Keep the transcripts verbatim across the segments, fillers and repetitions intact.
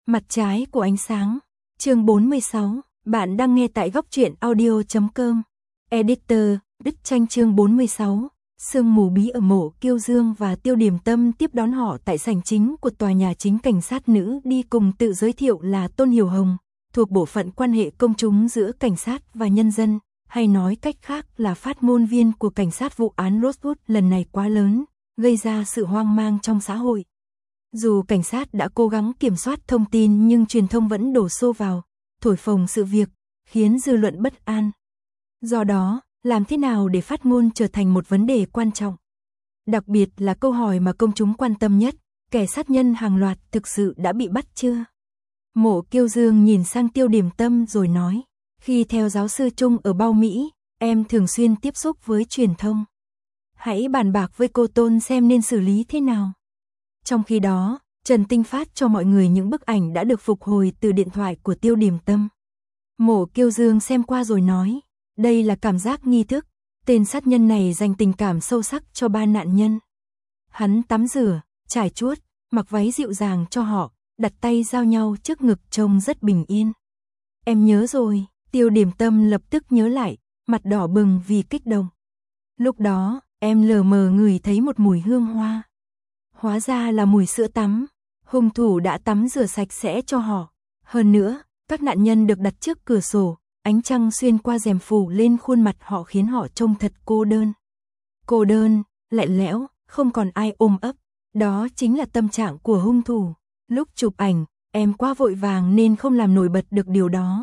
Mặt trái của ánh sáng. Chương bốn mươi sáu. Bạn đang nghe tại góc truyện audio chấm com. Editor, Đức Tranh. Chương bốn mươi sáu. Sương mù bí ở Mộ Kiêu Dương và Tiêu Điểm Tâm tiếp đón họ tại sảnh chính của tòa nhà chính. Cảnh sát nữ đi cùng tự giới thiệu là Tôn Hiểu Hồng, thuộc bộ phận quan hệ công chúng giữa cảnh sát và nhân dân, hay nói cách khác là phát ngôn viên của cảnh sát. Vụ án Rosewood lần này quá lớn, gây ra sự hoang mang trong xã hội. Dù cảnh sát đã cố gắng kiểm soát thông tin nhưng truyền thông vẫn đổ xô vào, thổi phồng sự việc, khiến dư luận bất an. Do đó, làm thế nào để phát ngôn trở thành một vấn đề quan trọng? Đặc biệt là câu hỏi mà công chúng quan tâm nhất, kẻ sát nhân hàng loạt thực sự đã bị bắt chưa? Mộ Kiêu Dương nhìn sang Tiêu Điểm Tâm rồi nói, khi theo giáo sư Trung ở Bao Mỹ, em thường xuyên tiếp xúc với truyền thông. Hãy bàn bạc với cô Tôn xem nên xử lý thế nào. Trong khi đó, Trần Tinh phát cho mọi người những bức ảnh đã được phục hồi từ điện thoại của Tiêu Điểm Tâm. Mộ Kiêu Dương xem qua rồi nói, đây là cảm giác nghi thức, tên sát nhân này dành tình cảm sâu sắc cho ba nạn nhân. Hắn tắm rửa, trải chuốt, mặc váy dịu dàng cho họ, đặt tay giao nhau trước ngực trông rất bình yên. Em nhớ rồi, Tiêu Điểm Tâm lập tức nhớ lại, mặt đỏ bừng vì kích động. Lúc đó, em lờ mờ ngửi thấy một mùi hương hoa. Hóa ra là mùi sữa tắm, hung thủ đã tắm rửa sạch sẽ cho họ. Hơn nữa, các nạn nhân được đặt trước cửa sổ, ánh trăng xuyên qua rèm phủ lên khuôn mặt họ khiến họ trông thật cô đơn. Cô đơn, lạnh lẽo, không còn ai ôm ấp, đó chính là tâm trạng của hung thủ. Lúc chụp ảnh, em quá vội vàng nên không làm nổi bật được điều đó.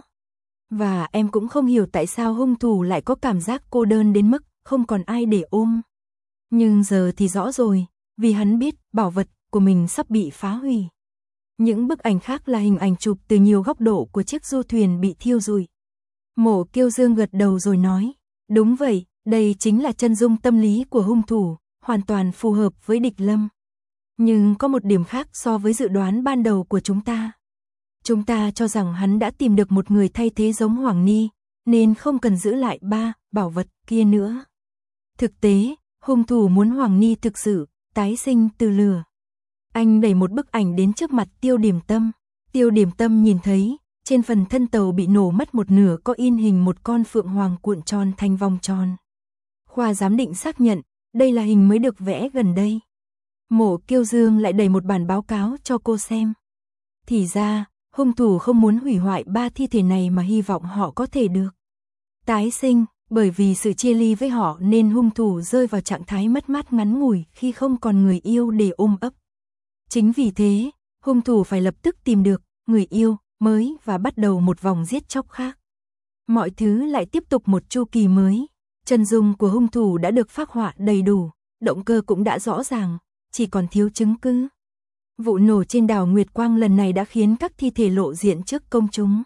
Và em cũng không hiểu tại sao hung thủ lại có cảm giác cô đơn đến mức không còn ai để ôm. Nhưng giờ thì rõ rồi, vì hắn biết bảo vật của mình sắp bị phá hủy. Những bức ảnh khác là hình ảnh chụp từ nhiều góc độ của chiếc du thuyền bị thiêu rụi. Mộ Kiêu Dương gật đầu rồi nói, đúng vậy, đây chính là chân dung tâm lý của hung thủ, hoàn toàn phù hợp với Địch Lâm. Nhưng có một điểm khác so với dự đoán ban đầu của chúng ta. Chúng ta cho rằng hắn đã tìm được một người thay thế giống Hoàng Ni, nên không cần giữ lại ba bảo vật kia nữa. Thực tế, hung thủ muốn Hoàng Ni thực sự tái sinh từ lửa. Anh đẩy một bức ảnh đến trước mặt Tiêu Điểm Tâm. Tiêu Điểm Tâm nhìn thấy, trên phần thân tàu bị nổ mất một nửa có in hình một con phượng hoàng cuộn tròn thành vòng tròn. Khoa giám định xác nhận, đây là hình mới được vẽ gần đây. Mộ Kiêu Dương lại đẩy một bản báo cáo cho cô xem. Thì ra, hung thủ không muốn hủy hoại ba thi thể này mà hy vọng họ có thể được tái sinh. Bởi vì sự chia ly với họ nên hung thủ rơi vào trạng thái mất mát ngắn ngủi khi không còn người yêu để ôm ấp. Chính vì thế, hung thủ phải lập tức tìm được người yêu mới và bắt đầu một vòng giết chóc khác. Mọi thứ lại tiếp tục một chu kỳ mới. Chân dung của hung thủ đã được phác họa đầy đủ, động cơ cũng đã rõ ràng, chỉ còn thiếu chứng cứ. Vụ nổ trên đảo Nguyệt Quang lần này đã khiến các thi thể lộ diện trước công chúng.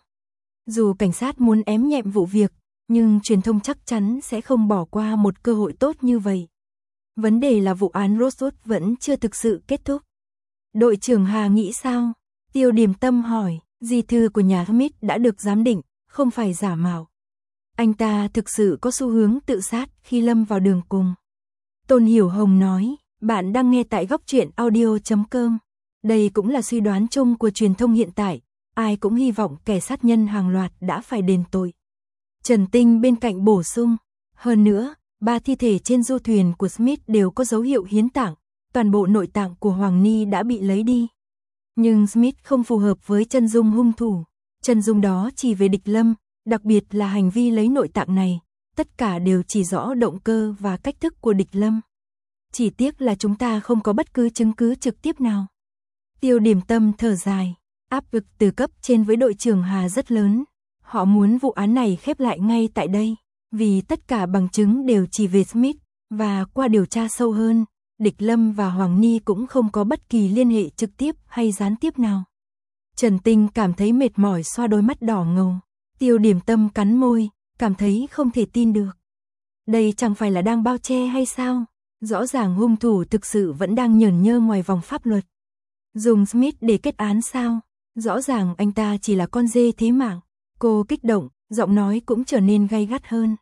Dù cảnh sát muốn ém nhẹm vụ việc, nhưng truyền thông chắc chắn sẽ không bỏ qua một cơ hội tốt như vậy. Vấn đề là vụ án Rosewood vẫn chưa thực sự kết thúc. Đội trưởng Hà nghĩ sao? Tiêu Điểm Tâm hỏi, di thư của nhà Smith đã được giám định, không phải giả mạo. Anh ta thực sự có xu hướng tự sát khi lâm vào đường cùng. Tôn Hiểu Hồng nói, bạn đang nghe tại góc truyện audio chấm com. Đây cũng là suy đoán chung của truyền thông hiện tại, ai cũng hy vọng kẻ sát nhân hàng loạt đã phải đền tội. Trần Tinh bên cạnh bổ sung, hơn nữa, ba thi thể trên du thuyền của Smith đều có dấu hiệu hiến tạng, toàn bộ nội tạng của Hoàng Ni đã bị lấy đi. Nhưng Smith không phù hợp với chân dung hung thủ, chân dung đó chỉ về Địch Lâm, đặc biệt là hành vi lấy nội tạng này, tất cả đều chỉ rõ động cơ và cách thức của Địch Lâm. Chỉ tiếc là chúng ta không có bất cứ chứng cứ trực tiếp nào. Tiêu Điểm Tâm thở dài, áp lực từ cấp trên với đội trưởng Hà rất lớn. Họ muốn vụ án này khép lại ngay tại đây, vì tất cả bằng chứng đều chỉ về Smith, và qua điều tra sâu hơn, Địch Lâm và Hoàng Ni cũng không có bất kỳ liên hệ trực tiếp hay gián tiếp nào. Trần Tinh cảm thấy mệt mỏi xoa đôi mắt đỏ ngầu. Tiêu Điểm Tâm cắn môi, cảm thấy không thể tin được. Đây chẳng phải là đang bao che hay sao? Rõ ràng hung thủ thực sự vẫn đang nhởn nhơ ngoài vòng pháp luật. Dùng Smith để kết án sao? Rõ ràng anh ta chỉ là con dê thế mạng. Cô kích động, giọng nói cũng trở nên gay gắt hơn.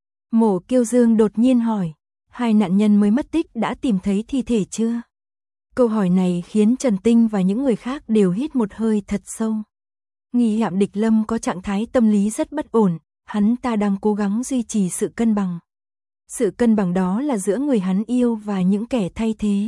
Mộ Kiêu Dương đột nhiên hỏi, hai nạn nhân mới mất tích đã tìm thấy thi thể chưa? Câu hỏi này khiến Trần Tinh và những người khác đều hít một hơi thật sâu. Nghi phạm Địch Lâm có trạng thái tâm lý rất bất ổn, hắn ta đang cố gắng duy trì sự cân bằng. Sự cân bằng đó là giữa người hắn yêu và những kẻ thay thế.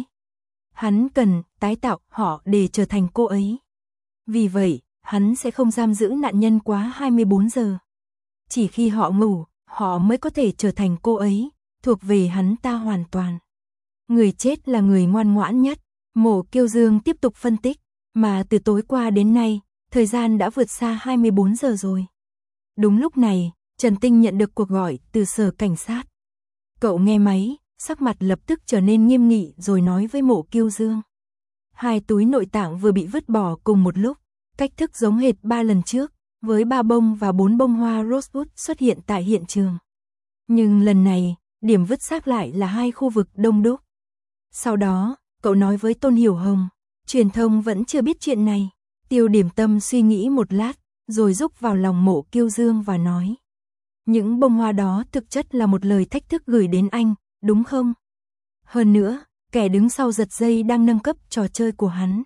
Hắn cần tái tạo họ để trở thành cô ấy. Vì vậy, hắn sẽ không giam giữ nạn nhân quá hai mươi bốn giờ. Chỉ khi họ ngủ, họ mới có thể trở thành cô ấy, thuộc về hắn ta hoàn toàn. Người chết là người ngoan ngoãn nhất, Mộ Kiêu Dương tiếp tục phân tích, mà từ tối qua đến nay, thời gian đã vượt xa hai mươi bốn giờ rồi. Đúng lúc này, Trần Tinh nhận được cuộc gọi từ sở cảnh sát. Cậu nghe máy, sắc mặt lập tức trở nên nghiêm nghị rồi nói với Mộ Kiêu Dương. Hai túi nội tạng vừa bị vứt bỏ cùng một lúc, cách thức giống hệt ba lần trước, với ba bông và bốn bông hoa rosewood xuất hiện tại hiện trường. Nhưng lần này, điểm vứt xác lại là hai khu vực đông đúc. Sau đó, cậu nói với Tôn Hiểu Hồng, truyền thông vẫn chưa biết chuyện này. Tiêu Điểm Tâm suy nghĩ một lát, rồi rúc vào lòng Mộ Kiêu Dương và nói. Những bông hoa đó thực chất là một lời thách thức gửi đến anh, đúng không? Hơn nữa, kẻ đứng sau giật dây đang nâng cấp trò chơi của hắn.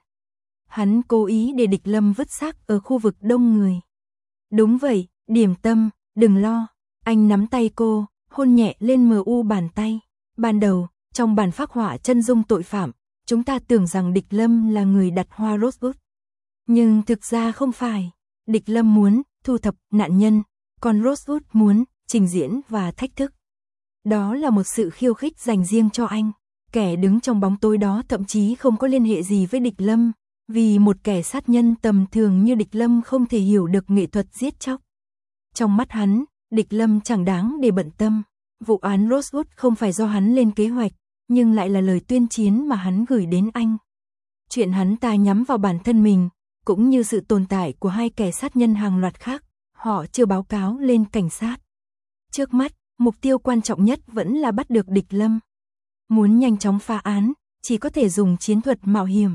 Hắn cố ý để Địch Lâm vứt xác ở khu vực đông người. Đúng vậy, Điểm Tâm, đừng lo. Anh nắm tay cô, hôn nhẹ lên mờ u bàn tay. Ban đầu, trong bản phác họa chân dung tội phạm, chúng ta tưởng rằng Địch Lâm là người đặt hoa rosewood. Nhưng thực ra không phải. Địch Lâm muốn thu thập nạn nhân, còn rosewood muốn trình diễn và thách thức. Đó là một sự khiêu khích dành riêng cho anh. Kẻ đứng trong bóng tối đó thậm chí không có liên hệ gì với Địch Lâm, vì một kẻ sát nhân tầm thường như Địch Lâm không thể hiểu được nghệ thuật giết chóc. Trong mắt hắn, Địch Lâm chẳng đáng để bận tâm. Vụ án rosewood không phải do hắn lên kế hoạch, nhưng lại là lời tuyên chiến mà hắn gửi đến anh. Chuyện hắn ta nhắm vào bản thân mình, cũng như sự tồn tại của hai kẻ sát nhân hàng loạt khác, họ chưa báo cáo lên cảnh sát. Trước mắt, mục tiêu quan trọng nhất vẫn là bắt được Địch Lâm. Muốn nhanh chóng phá án, chỉ có thể dùng chiến thuật mạo hiểm.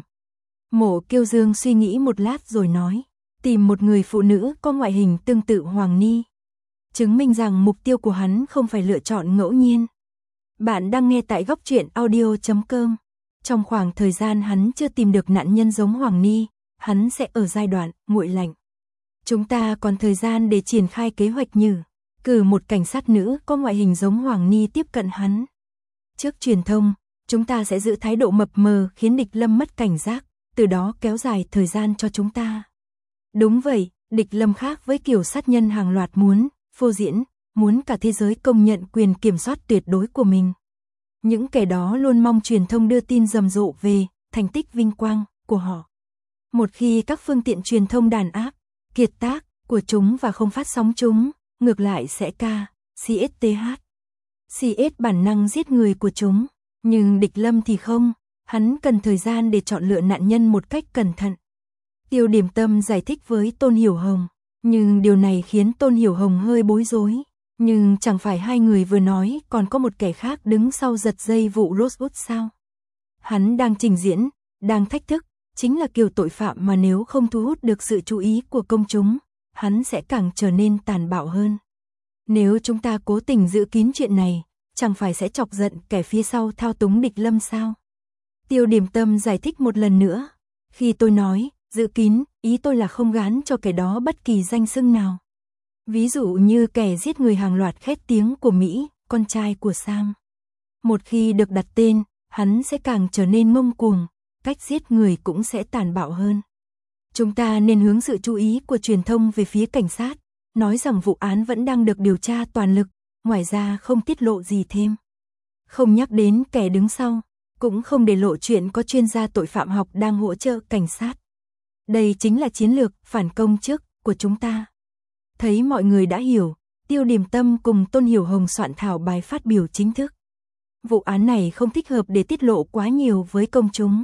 Mộ Kiêu Dương suy nghĩ một lát rồi nói, tìm một người phụ nữ có ngoại hình tương tự Hoàng Ni. Chứng minh rằng mục tiêu của hắn không phải lựa chọn ngẫu nhiên. Bạn đang nghe tại góc truyện audio chấm com. Trong khoảng thời gian hắn chưa tìm được nạn nhân giống Hoàng Ni, hắn sẽ ở giai đoạn nguội lạnh. Chúng ta còn thời gian để triển khai kế hoạch như cử một cảnh sát nữ có ngoại hình giống Hoàng Ni tiếp cận hắn. Trước truyền thông, chúng ta sẽ giữ thái độ mập mờ khiến Địch Lâm mất cảnh giác, từ đó kéo dài thời gian cho chúng ta. Đúng vậy, Địch Lâm khác với kiểu sát nhân hàng loạt muốn phô diễn, muốn cả thế giới công nhận quyền kiểm soát tuyệt đối của mình. Những kẻ đó luôn mong truyền thông đưa tin rầm rộ về thành tích vinh quang của họ. Một khi các phương tiện truyền thông đàn áp, kiệt tác của chúng và không phát sóng chúng, ngược lại sẽ ca, xê ét tê hát. xê ét bản năng giết người của chúng, nhưng Địch Lâm thì không, hắn cần thời gian để chọn lựa nạn nhân một cách cẩn thận. Tiêu Điểm Tâm giải thích với Tôn Hiểu Hồng, nhưng điều này khiến Tôn Hiểu Hồng hơi bối rối. Nhưng chẳng phải hai người vừa nói còn có một kẻ khác đứng sau giật dây vụ rosewood sao? Hắn đang trình diễn, đang thách thức, chính là kiểu tội phạm mà nếu không thu hút được sự chú ý của công chúng, hắn sẽ càng trở nên tàn bạo hơn. Nếu chúng ta cố tình giữ kín chuyện này, chẳng phải sẽ chọc giận kẻ phía sau thao túng Địch Lâm sao? Tiêu Điểm Tâm giải thích một lần nữa. Khi tôi nói, giữ kín, ý tôi là không gán cho kẻ đó bất kỳ danh xưng nào. Ví dụ như kẻ giết người hàng loạt khét tiếng của Mỹ, con trai của Sam. Một khi được đặt tên, hắn sẽ càng trở nên ngông cuồng, cách giết người cũng sẽ tàn bạo hơn. Chúng ta nên hướng sự chú ý của truyền thông về phía cảnh sát, nói rằng vụ án vẫn đang được điều tra toàn lực, ngoài ra không tiết lộ gì thêm. Không nhắc đến kẻ đứng sau, cũng không để lộ chuyện có chuyên gia tội phạm học đang hỗ trợ cảnh sát. Đây chính là chiến lược phản công trước của chúng ta. Thấy mọi người đã hiểu, Tiêu Điểm Tâm cùng Tôn Hiểu Hồng soạn thảo bài phát biểu chính thức. Vụ án này không thích hợp để tiết lộ quá nhiều với công chúng.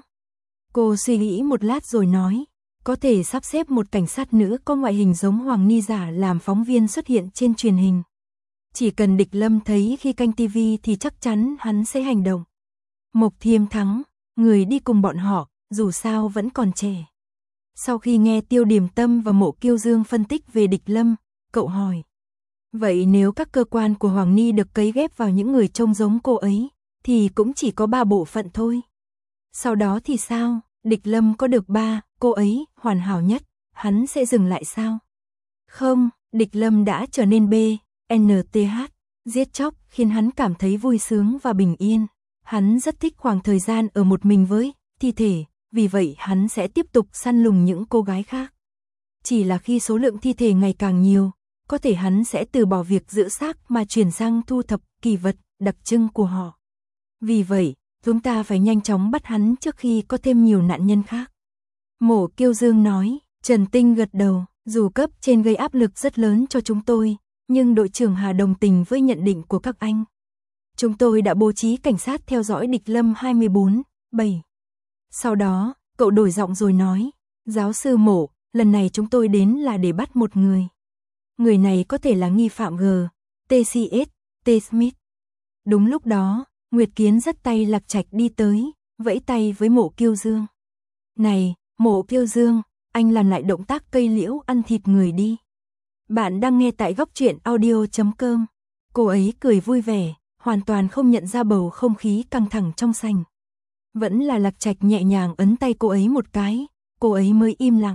Cô suy nghĩ một lát rồi nói, có thể sắp xếp một cảnh sát nữ có ngoại hình giống Hoàng Ni giả làm phóng viên xuất hiện trên truyền hình. Chỉ cần Địch Lâm thấy khi canh ti vi thì chắc chắn hắn sẽ hành động. Mộc Thiêm Thắng, người đi cùng bọn họ, dù sao vẫn còn trẻ. Sau khi nghe Tiêu Điểm Tâm và Mộ Kiêu Dương phân tích về Địch Lâm, cậu hỏi. Vậy nếu các cơ quan của Hoàng Ni được cấy ghép vào những người trông giống cô ấy, thì cũng chỉ có ba bộ phận thôi. Sau đó thì sao? Địch Lâm có được ba, cô ấy, hoàn hảo nhất, hắn sẽ dừng lại sao? Không, Địch Lâm đã trở nên B, N T H, giết chóc khiến hắn cảm thấy vui sướng và bình yên. Hắn rất thích khoảng thời gian ở một mình với thi thể, vì vậy hắn sẽ tiếp tục săn lùng những cô gái khác. Chỉ là khi số lượng thi thể ngày càng nhiều, có thể hắn sẽ từ bỏ việc giữ xác mà chuyển sang thu thập kỳ vật đặc trưng của họ. Vì vậy, chúng ta phải nhanh chóng bắt hắn trước khi có thêm nhiều nạn nhân khác. Mộ Kiêu Dương nói. Trần Tinh gật đầu, dù cấp trên gây áp lực rất lớn cho chúng tôi, nhưng đội trưởng Hà đồng tình với nhận định của các anh. Chúng tôi đã bố trí cảnh sát theo dõi Địch Lâm hai mươi bốn bảy. Sau đó, cậu đổi giọng rồi nói, giáo sư Mộ, lần này chúng tôi đến là để bắt một người. Người này có thể là nghi phạm G, T C S, T Smith. Đúng lúc đó, Nguyệt Kiến dắt tay Lạc Trạch đi tới, vẫy tay với Mộ Kiêu Dương. Này, Mộ Kiêu Dương, anh làm lại động tác cây liễu ăn thịt người đi. Bạn đang nghe tại góc truyện audio chấm com. Cô ấy cười vui vẻ, hoàn toàn không nhận ra bầu không khí căng thẳng trong sảnh. Vẫn là Lạc Trạch nhẹ nhàng ấn tay cô ấy một cái, cô ấy mới im lặng.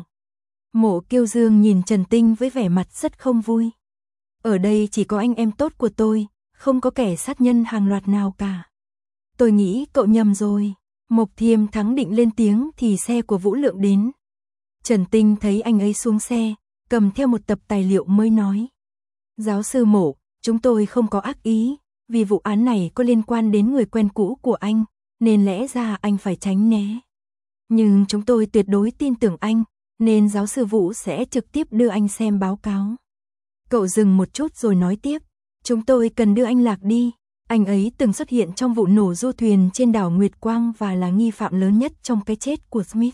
Mộ Kiêu Dương nhìn Trần Tinh với vẻ mặt rất không vui. Ở đây chỉ có anh em tốt của tôi, không có kẻ sát nhân hàng loạt nào cả. Tôi nghĩ cậu nhầm rồi. Mộc Thiêm Thắng định lên tiếng thì xe của Vũ Lượng đến. Trần Tinh thấy anh ấy xuống xe, cầm theo một tập tài liệu mới nói. Giáo sư Mộ, chúng tôi không có ác ý, vì vụ án này có liên quan đến người quen cũ của anh, nên lẽ ra anh phải tránh né. Nhưng chúng tôi tuyệt đối tin tưởng anh, nên giáo sư Vũ sẽ trực tiếp đưa anh xem báo cáo. Cậu dừng một chút rồi nói tiếp, chúng tôi cần đưa anh Lạc đi. Anh ấy từng xuất hiện trong vụ nổ du thuyền trên đảo Nguyệt Quang và là nghi phạm lớn nhất trong cái chết của Smith.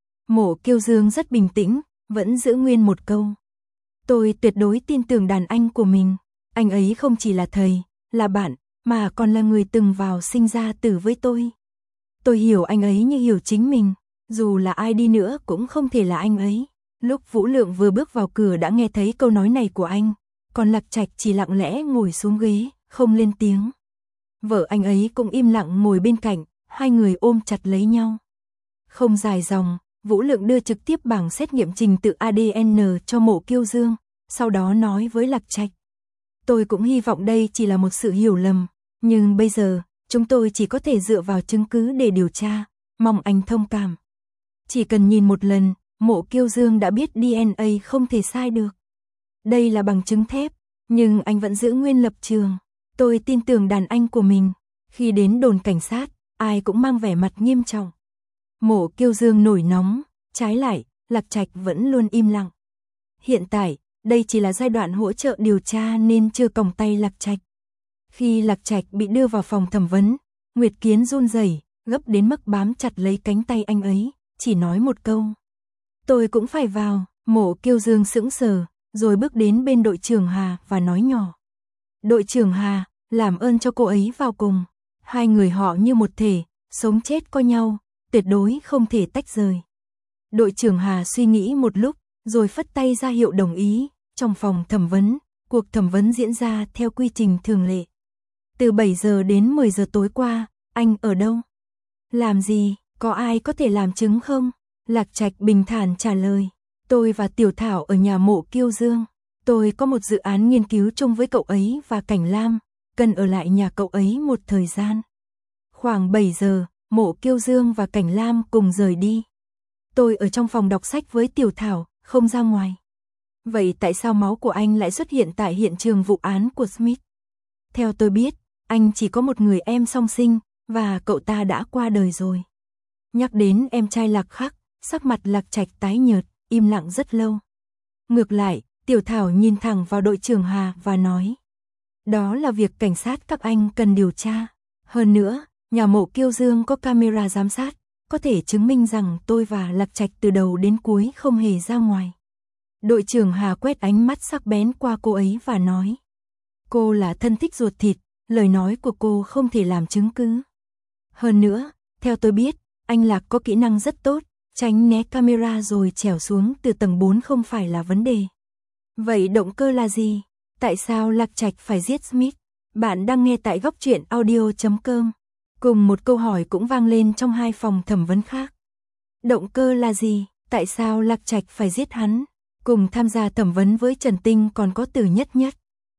Mộ Kiêu Dương rất bình tĩnh, vẫn giữ nguyên một câu. Tôi tuyệt đối tin tưởng đàn anh của mình. Anh ấy không chỉ là thầy, là bạn, mà còn là người từng vào sinh ra tử với tôi. Tôi hiểu anh ấy như hiểu chính mình, dù là ai đi nữa cũng không thể là anh ấy. Lúc Vũ Lượng vừa bước vào cửa đã nghe thấy câu nói này của anh, còn Lạc Trạch chỉ lặng lẽ ngồi xuống ghế, không lên tiếng. Vợ anh ấy cũng im lặng ngồi bên cạnh, hai người ôm chặt lấy nhau. Không dài dòng, Vũ Lượng đưa trực tiếp bảng xét nghiệm trình tự A D N cho Mộ Kiêu Dương, sau đó nói với Lạc Trạch. Tôi cũng hy vọng đây chỉ là một sự hiểu lầm, nhưng bây giờ, chúng tôi chỉ có thể dựa vào chứng cứ để điều tra, mong anh thông cảm. Chỉ cần nhìn một lần, Mộ Kiêu Dương đã biết D N A không thể sai được. Đây là bằng chứng thép, nhưng anh vẫn giữ nguyên lập trường. Tôi tin tưởng đàn anh của mình. Khi đến đồn cảnh sát, ai cũng mang vẻ mặt nghiêm trọng. Mộ Kiêu Dương nổi nóng, trái lại, Lạc Trạch vẫn luôn im lặng. Hiện tại, đây chỉ là giai đoạn hỗ trợ điều tra nên chưa còng tay Lạc Trạch. Khi Lạc Trạch bị đưa vào phòng thẩm vấn, Nguyệt Kiến run rẩy, gấp đến mức bám chặt lấy cánh tay anh ấy, chỉ nói một câu. Tôi cũng phải vào. Mộ Kiêu Dương sững sờ, rồi bước đến bên đội trưởng Hà và nói nhỏ. Đội trưởng Hà, làm ơn cho cô ấy vào cùng. Hai người họ như một thể, sống chết có nhau, tuyệt đối không thể tách rời. Đội trưởng Hà suy nghĩ một lúc, rồi phất tay ra hiệu đồng ý. Trong phòng thẩm vấn, cuộc thẩm vấn diễn ra theo quy trình thường lệ. Từ bảy giờ đến mười giờ tối qua, anh ở đâu? Làm gì? Có ai có thể làm chứng không? Lạc Trạch bình thản trả lời. Tôi và Tiểu Thảo ở nhà Mộ Kiêu Dương. Tôi có một dự án nghiên cứu chung với cậu ấy và Cảnh Lam, cần ở lại nhà cậu ấy một thời gian. Khoảng bảy giờ, Mộ Kiêu Dương và Cảnh Lam cùng rời đi. Tôi ở trong phòng đọc sách với Tiểu Thảo, không ra ngoài. Vậy tại sao máu của anh lại xuất hiện tại hiện trường vụ án của Smith? Theo tôi biết, anh chỉ có một người em song sinh, và cậu ta đã qua đời rồi. Nhắc đến em trai Lạc Khắc, sắc mặt Lạc Trạch tái nhợt, im lặng rất lâu. Ngược lại, Tiểu Thảo nhìn thẳng vào đội trưởng Hà và nói. Đó là việc cảnh sát các anh cần điều tra. Hơn nữa, nhà Mộ Kiêu Dương có camera giám sát, có thể chứng minh rằng tôi và Lạc Trạch từ đầu đến cuối không hề ra ngoài. Đội trưởng Hà quét ánh mắt sắc bén qua cô ấy và nói. Cô là thân thích ruột thịt, lời nói của cô không thể làm chứng cứ. Hơn nữa, theo tôi biết, anh Lạc có kỹ năng rất tốt, tránh né camera rồi trèo xuống từ tầng bốn không phải là vấn đề. Vậy động cơ là gì? Tại sao Lạc Trạch phải giết Smith? Bạn đang nghe tại góc truyện audio chấm com. Cùng một câu hỏi cũng vang lên trong hai phòng thẩm vấn khác. Động cơ là gì? Tại sao Lạc Trạch phải giết hắn? Cùng tham gia thẩm vấn với Trần Tinh còn có Từ Nhất Nhất.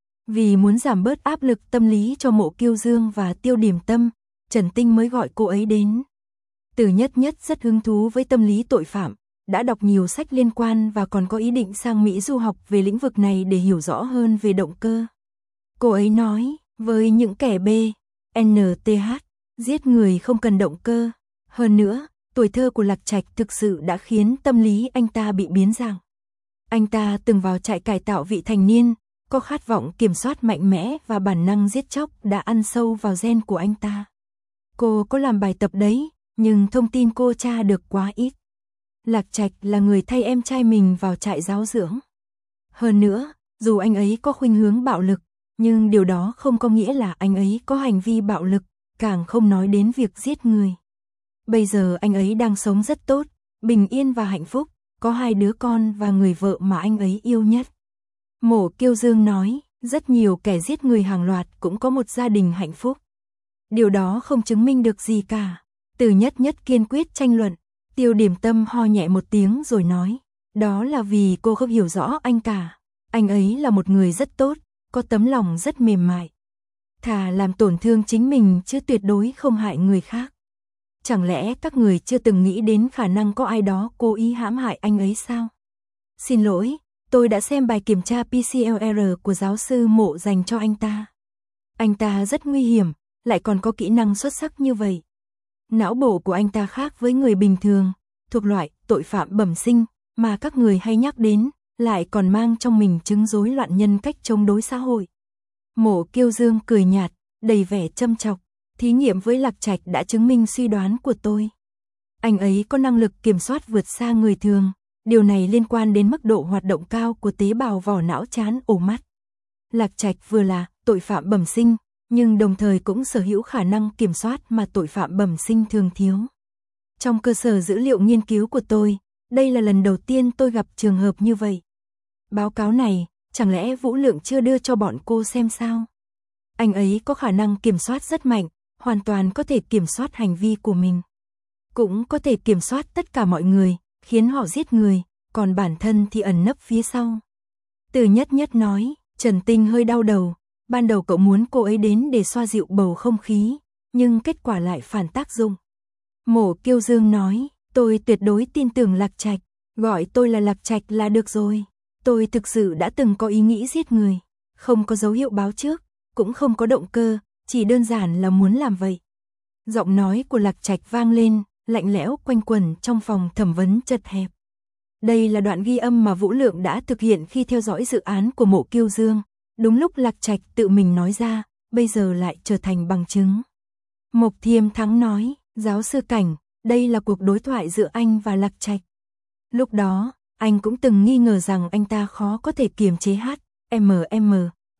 Vì muốn giảm bớt áp lực tâm lý cho Mộ Kiêu Dương và Tiêu Điểm Tâm, Trần Tinh mới gọi cô ấy đến. Từ Nhất Nhất rất hứng thú với tâm lý tội phạm, đã đọc nhiều sách liên quan và còn có ý định sang Mỹ du học về lĩnh vực này để hiểu rõ hơn về động cơ. Cô ấy nói, với những kẻ B, N T H, giết người không cần động cơ. Hơn nữa, tuổi thơ của Lạc Trạch thực sự đã khiến tâm lý anh ta bị biến dạng. Anh ta từng vào trại cải tạo vị thành niên, có khát vọng kiểm soát mạnh mẽ và bản năng giết chóc đã ăn sâu vào gen của anh ta. Cô có làm bài tập đấy, nhưng thông tin cô tra được quá ít. Lạc Trạch là người thay em trai mình vào trại giáo dưỡng. Hơn nữa, dù anh ấy có khuynh hướng bạo lực, nhưng điều đó không có nghĩa là anh ấy có hành vi bạo lực, càng không nói đến việc giết người. Bây giờ anh ấy đang sống rất tốt, bình yên và hạnh phúc, có hai đứa con và người vợ mà anh ấy yêu nhất. Mộ Kiêu Dương nói, rất nhiều kẻ giết người hàng loạt cũng có một gia đình hạnh phúc. Điều đó không chứng minh được gì cả. Từ Nhất Nhất kiên quyết tranh luận. Tiêu Điểm Tâm ho nhẹ một tiếng rồi nói, đó là vì cô không hiểu rõ anh cả. Anh ấy là một người rất tốt, có tấm lòng rất mềm mại. Thà làm tổn thương chính mình chứ tuyệt đối không hại người khác. Chẳng lẽ các người chưa từng nghĩ đến khả năng có ai đó cố ý hãm hại anh ấy sao? Xin lỗi, tôi đã xem bài kiểm tra P C L R của giáo sư Mộ dành cho anh ta. Anh ta rất nguy hiểm, lại còn có kỹ năng xuất sắc như vậy. Não bộ của anh ta khác với người bình thường, thuộc loại tội phạm bẩm sinh mà các người hay nhắc đến, lại còn mang trong mình chứng rối loạn nhân cách chống đối xã hội. Mộ Kiêu Dương cười nhạt, đầy vẻ châm chọc. Thí nghiệm với Lạc Trạch đã chứng minh suy đoán của tôi. Anh ấy có năng lực kiểm soát vượt xa người thường. Điều này liên quan đến mức độ hoạt động cao của tế bào vỏ não trán ổ mắt. Lạc Trạch vừa là tội phạm bẩm sinh, nhưng đồng thời cũng sở hữu khả năng kiểm soát mà tội phạm bẩm sinh thường thiếu. Trong cơ sở dữ liệu nghiên cứu của tôi, đây là lần đầu tiên tôi gặp trường hợp như vậy. Báo cáo này, chẳng lẽ Vũ Lượng chưa đưa cho bọn cô xem sao? Anh ấy có khả năng kiểm soát rất mạnh, hoàn toàn có thể kiểm soát hành vi của mình. Cũng có thể kiểm soát tất cả mọi người, khiến họ giết người, còn bản thân thì ẩn nấp phía sau. Từ Nhất Nhất nói, Trần Tinh hơi đau đầu, ban đầu cậu muốn cô ấy đến để xoa dịu bầu không khí, nhưng kết quả lại phản tác dụng. Mộ Kiêu Dương nói, tôi tuyệt đối tin tưởng Lạc Trạch, gọi tôi là Lạc Trạch là được rồi. Tôi thực sự đã từng có ý nghĩ giết người, không có dấu hiệu báo trước, cũng không có động cơ, chỉ đơn giản là muốn làm vậy. Giọng nói của Lạc Trạch vang lên, lạnh lẽo quanh quẩn trong phòng thẩm vấn chật hẹp. Đây là đoạn ghi âm mà Vũ Lượng đã thực hiện khi theo dõi dự án của Mộ Kiêu Dương. Đúng lúc Lạc Trạch tự mình nói ra, bây giờ lại trở thành bằng chứng. Mộc Thiêm Thắng nói, giáo sư Cảnh, đây là cuộc đối thoại giữa anh và Lạc Trạch. Lúc đó, anh cũng từng nghi ngờ rằng anh ta khó có thể kiềm chế H, M M,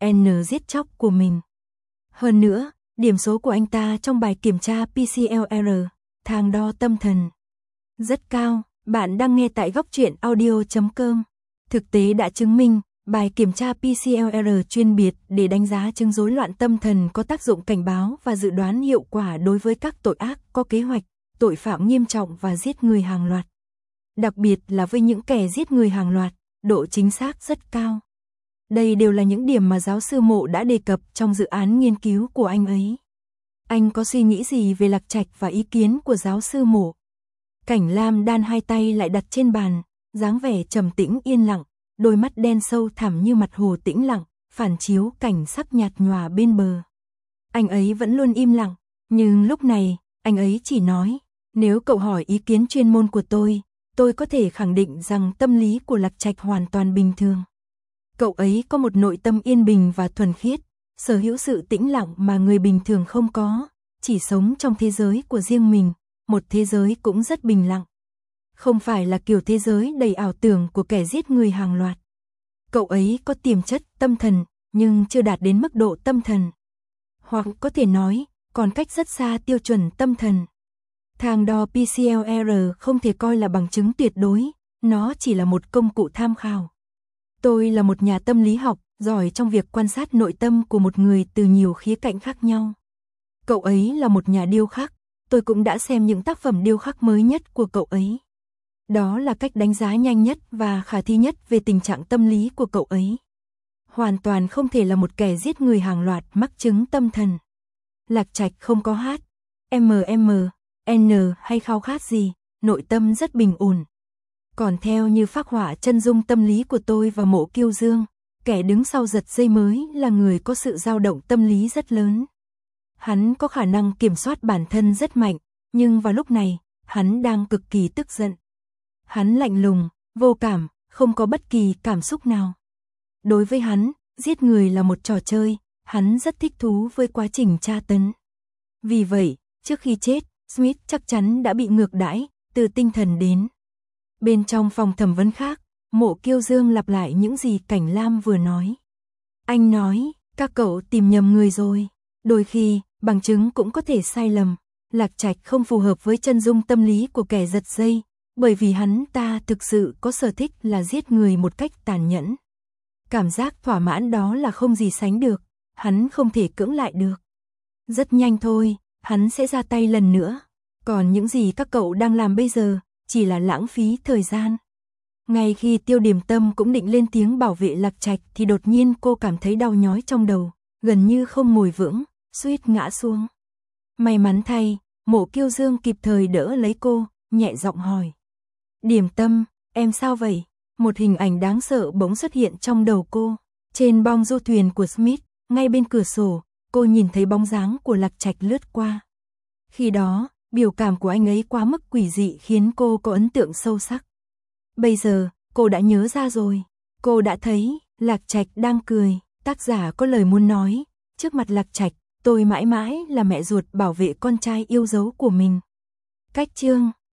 N giết chóc của mình. Hơn nữa, điểm số của anh ta trong bài kiểm tra P C L R, thang đo tâm thần, rất cao. Bạn đang nghe tại góc truyện audio chấm com. Thực tế đã chứng minh, bài kiểm tra P C L R chuyên biệt để đánh giá chứng rối loạn tâm thần có tác dụng cảnh báo và dự đoán hiệu quả đối với các tội ác có kế hoạch, tội phạm nghiêm trọng và giết người hàng loạt. Đặc biệt là với những kẻ giết người hàng loạt, độ chính xác rất cao. Đây đều là những điểm mà giáo sư Mộ đã đề cập trong dự án nghiên cứu của anh ấy. Anh có suy nghĩ gì về Lạc Trạch và ý kiến của giáo sư Mộ? Cảnh Lam đan hai tay lại đặt trên bàn, dáng vẻ trầm tĩnh yên lặng, đôi mắt đen sâu thẳm như mặt hồ tĩnh lặng, phản chiếu cảnh sắc nhạt nhòa bên bờ. Anh ấy vẫn luôn im lặng, nhưng lúc này, anh ấy chỉ nói, nếu cậu hỏi ý kiến chuyên môn của tôi, tôi có thể khẳng định rằng tâm lý của Lạc Trạch hoàn toàn bình thường. Cậu ấy có một nội tâm yên bình và thuần khiết, sở hữu sự tĩnh lặng mà người bình thường không có, chỉ sống trong thế giới của riêng mình, một thế giới cũng rất bình lặng. Không phải là kiểu thế giới đầy ảo tưởng của kẻ giết người hàng loạt. Cậu ấy có tiềm chất tâm thần, nhưng chưa đạt đến mức độ tâm thần. Hoặc có thể nói, còn cách rất xa tiêu chuẩn tâm thần. Thang đo P C L R không thể coi là bằng chứng tuyệt đối, nó chỉ là một công cụ tham khảo. Tôi là một nhà tâm lý học, giỏi trong việc quan sát nội tâm của một người từ nhiều khía cạnh khác nhau. Cậu ấy là một nhà điêu khắc, tôi cũng đã xem những tác phẩm điêu khắc mới nhất của cậu ấy. Đó là cách đánh giá nhanh nhất và khả thi nhất về tình trạng tâm lý của cậu ấy. Hoàn toàn không thể là một kẻ giết người hàng loạt mắc chứng tâm thần. Lạc Trạch không có hát, M M, N hay khao khát gì, nội tâm rất bình ổn. Còn theo như phác họa chân dung tâm lý của tôi và Mộ Kiêu Dương, kẻ đứng sau giật dây mới là người có sự dao động tâm lý rất lớn. Hắn có khả năng kiểm soát bản thân rất mạnh, nhưng vào lúc này, hắn đang cực kỳ tức giận. Hắn lạnh lùng, vô cảm, không có bất kỳ cảm xúc nào. Đối với hắn, giết người là một trò chơi, hắn rất thích thú với quá trình tra tấn. Vì vậy, trước khi chết, Smith chắc chắn đã bị ngược đãi, từ tinh thần đến. Bên trong phòng thẩm vấn khác, Mộ Kiêu Dương lặp lại những gì Cảnh Lam vừa nói. Anh nói, các cậu tìm nhầm người rồi. Đôi khi, bằng chứng cũng có thể sai lầm. Lạc Trạch không phù hợp với chân dung tâm lý của kẻ giật dây, bởi vì hắn ta thực sự có sở thích là giết người một cách tàn nhẫn. Cảm giác thỏa mãn đó là không gì sánh được, hắn không thể cưỡng lại được. Rất nhanh thôi, hắn sẽ ra tay lần nữa. Còn những gì các cậu đang làm bây giờ, chỉ là lãng phí thời gian. Ngay khi Tiêu Điềm Tâm cũng định lên tiếng bảo vệ Lạc Trạch thì đột nhiên cô cảm thấy đau nhói trong đầu, gần như không ngồi vững, suýt ngã xuống. May mắn thay, Mộ Kiêu Dương kịp thời đỡ lấy cô, nhẹ giọng hỏi. Điềm Tâm, em sao vậy? Một hình ảnh đáng sợ bỗng xuất hiện trong đầu cô. Trên bong du thuyền của Smith, ngay bên cửa sổ, cô nhìn thấy bóng dáng của Lạc Trạch lướt qua. Khi đó, biểu cảm của anh ấy quá mức quỷ dị khiến cô có ấn tượng sâu sắc. Bây giờ, cô đã nhớ ra rồi. Cô đã thấy, Lạc Trạch đang cười. Tác giả có lời muốn nói. Trước mặt Lạc Trạch, tôi mãi mãi là mẹ ruột bảo vệ con trai yêu dấu của mình. Cách chương